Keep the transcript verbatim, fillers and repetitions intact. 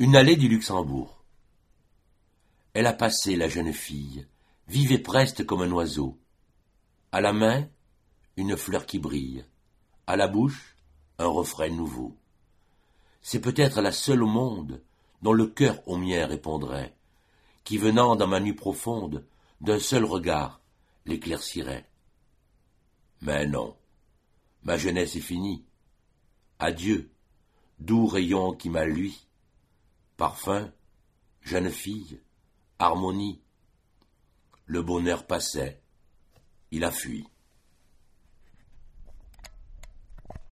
Une allée du Luxembourg. Elle a passé, la jeune fille, vive et preste comme un oiseau. À la main, une fleur qui brille. À la bouche, un refrain nouveau. C'est peut-être la seule au monde dont le cœur au mien répondrait, qui venant dans ma nuit profonde, d'un seul regard, l'éclaircirait. Mais non, ma jeunesse est finie. Adieu, doux rayon qui m'a lui. Parfum, jeune fille, harmonie. Le bonheur passait, il a fui.